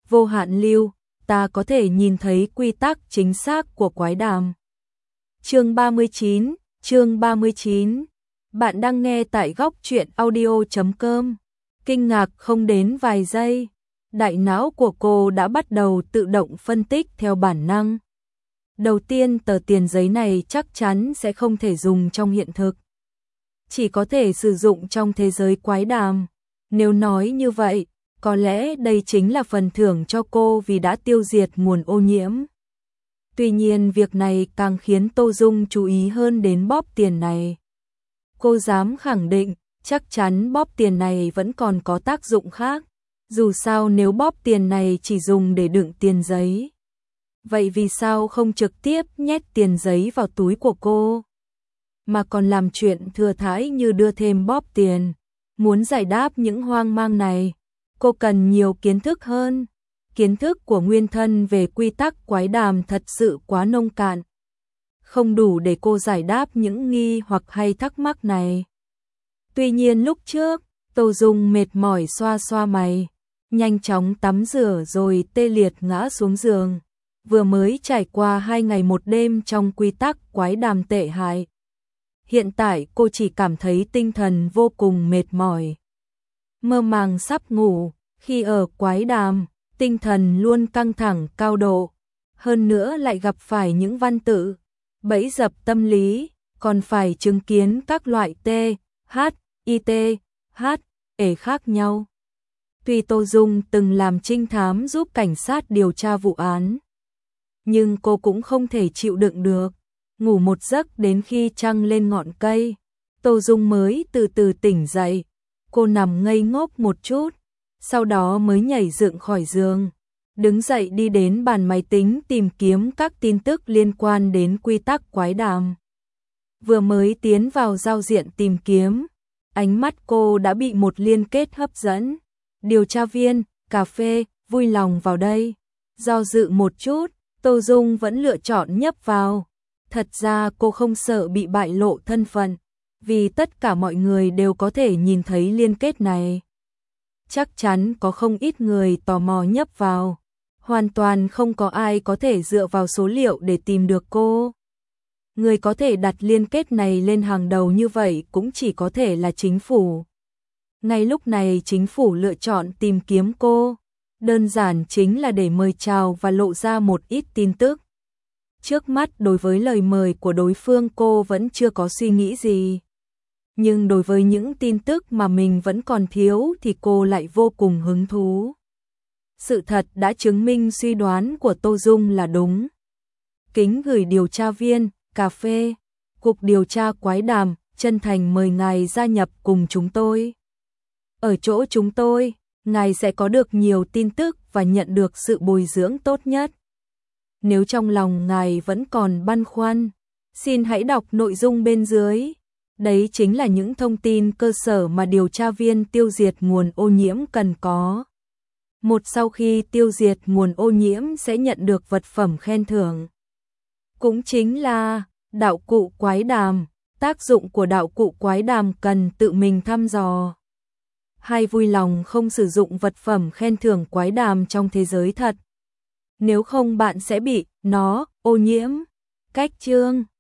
vô hạn lưu, ta có thể nhìn thấy quy tắc chính xác của quái đàm. Chương 39. Bạn đang nghe tại góc truyện audio.com. Kinh ngạc không đến vài giây, đại não của cô đã bắt đầu tự động phân tích theo bản năng. Đầu tiên, tờ tiền giấy này chắc chắn sẽ không thể dùng trong hiện thực, chỉ có thể sử dụng trong thế giới quái đàm. Nếu nói như vậy, có lẽ đây chính là phần thưởng cho cô vì đã tiêu diệt nguồn ô nhiễm. Tuy nhiên việc này càng khiến Tô Dung chú ý hơn đến bóp tiền này. Cô dám khẳng định, chắc chắn bóp tiền này vẫn còn có tác dụng khác. Dù sao nếu bóp tiền này chỉ dùng để đựng tiền giấy, vậy vì sao không trực tiếp nhét tiền giấy vào túi của cô, mà còn làm chuyện thừa thãi như đưa thêm bóp tiền? Muốn giải đáp những hoang mang này, cô cần nhiều kiến thức hơn. Kiến thức của nguyên thân về quy tắc quái đàm thật sự quá nông cạn, không đủ để cô giải đáp những nghi hoặc hay thắc mắc này. Tuy nhiên lúc trước, Tô Dung mệt mỏi xoa xoa mày, nhanh chóng tắm rửa rồi tê liệt ngã xuống giường. Vừa mới trải qua 2 ngày 1 đêm trong quy tắc quái đàm tệ hại. Hiện tại cô chỉ cảm thấy tinh thần vô cùng mệt mỏi, mơ màng sắp ngủ. Khi ở quái đàm, tinh thần luôn căng thẳng cao độ, hơn nữa lại gặp phải những văn tự, bẫy dập tâm lý, còn phải chứng kiến các loại T, H, I, T, H, E khác nhau. Tuy Tô Dung từng làm trinh thám giúp cảnh sát điều tra vụ án, nhưng cô cũng không thể chịu đựng được. Ngủ một giấc đến khi trăng lên ngọn cây, Tô Dung mới từ từ tỉnh dậy. Cô nằm ngây ngốc một chút, sau đó mới nhảy dựng khỏi giường, đứng dậy đi đến bàn máy tính tìm kiếm các tin tức liên quan đến quy tắc quái đàm. Vừa mới tiến vào giao diện tìm kiếm, ánh mắt cô đã bị một liên kết hấp dẫn. Điều tra viên, cà phê, vui lòng vào đây. Do dự một chút, Tô Dung vẫn lựa chọn nhấp vào. Thật ra cô không sợ bị bại lộ thân phận, vì tất cả mọi người đều có thể nhìn thấy liên kết này. Chắc chắn có không ít người tò mò nhấp vào. Hoàn toàn không có ai có thể dựa vào số liệu để tìm được cô. Người có thể đặt liên kết này lên hàng đầu như vậy cũng chỉ có thể là chính phủ. Ngay lúc này chính phủ lựa chọn tìm kiếm cô, đơn giản chính là để mời chào và lộ ra một ít tin tức. Trước mắt đối với lời mời của đối phương cô vẫn chưa có suy nghĩ gì. Nhưng đối với những tin tức mà mình vẫn còn thiếu thì cô lại vô cùng hứng thú. Sự thật đã chứng minh suy đoán của Tô Dung là đúng. Kính gửi điều tra viên, cà phê, Cục điều tra quái đàm, chân thành mời ngài gia nhập cùng chúng tôi. Ở chỗ chúng tôi, ngài sẽ có được nhiều tin tức và nhận được sự bồi dưỡng tốt nhất. Nếu trong lòng ngài vẫn còn băn khoăn, xin hãy đọc nội dung bên dưới. Đấy chính là những thông tin cơ sở mà điều tra viên tiêu diệt nguồn ô nhiễm cần có. Sau khi tiêu diệt nguồn ô nhiễm sẽ nhận được vật phẩm khen thưởng. Cũng chính là đạo cụ quái đàm. Tác dụng của đạo cụ quái đàm cần tự mình thăm dò. Hay vui lòng không sử dụng vật phẩm khen thưởng quái đàm trong thế giới thật. Nếu không bạn sẽ bị nó ô nhiễm. Cách chương